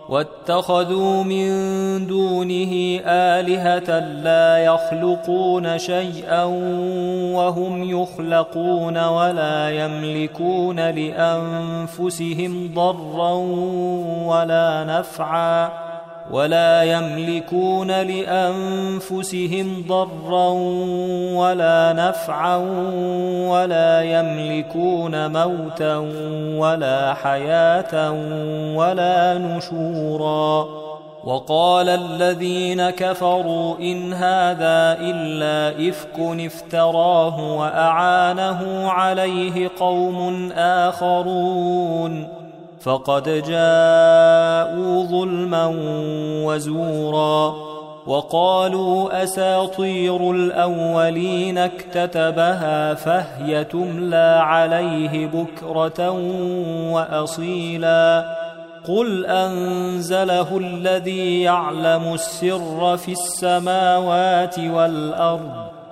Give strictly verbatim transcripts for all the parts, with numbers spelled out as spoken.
واتخذوا من دونه آلهة لا يخلقون شيئا وهم يخلقون ولا يملكون لأنفسهم ضرا ولا نفعا ولا يملكون لأنفسهم ضرا ولا نفعا ولا يملكون موتا ولا حياة ولا نشورا. وقال الذين كفروا إن هذا إلا إفك افتراه وأعانه عليه قوم آخرون فقد جاءوا ظلما وزورا. وقالوا أساطير الأولين اكتتبها فهي تملى عليه بكرة وأصيلا. قل أنزله الذي يعلم السر في السماوات والأرض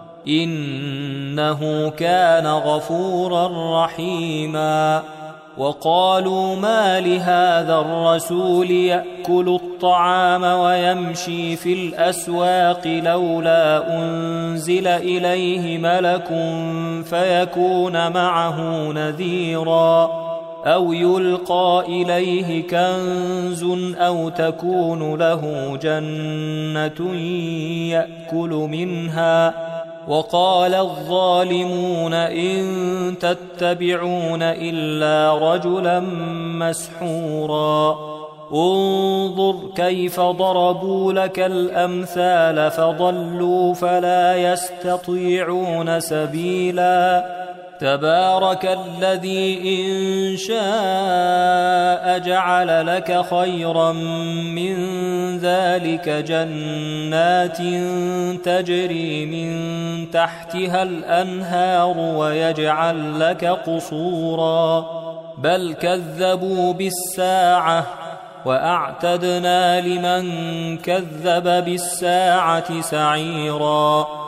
إنه كان غفورا رحيما. وقالوا ما لهذا الرسول يأكل الطعام ويمشي في الأسواق لولا أنزل إليه ملك فيكون معه نذيرا أو يلقى إليه كنز أو تكون له جنة يأكل منها. وقال الظالمون إن تتبعون إلا رجلا مسحورا. انظر كيف ضربوا لك الأمثال فضلوا فلا يستطيعون سبيلا. تبارك الذي إن شاء جعل لك خيرا من ذلك جنات تجري من تحتها الأنهار ويجعل لك قصورا بل كذبوا بالساعة وأعتدنا لمن كذب بالساعة سعيرا.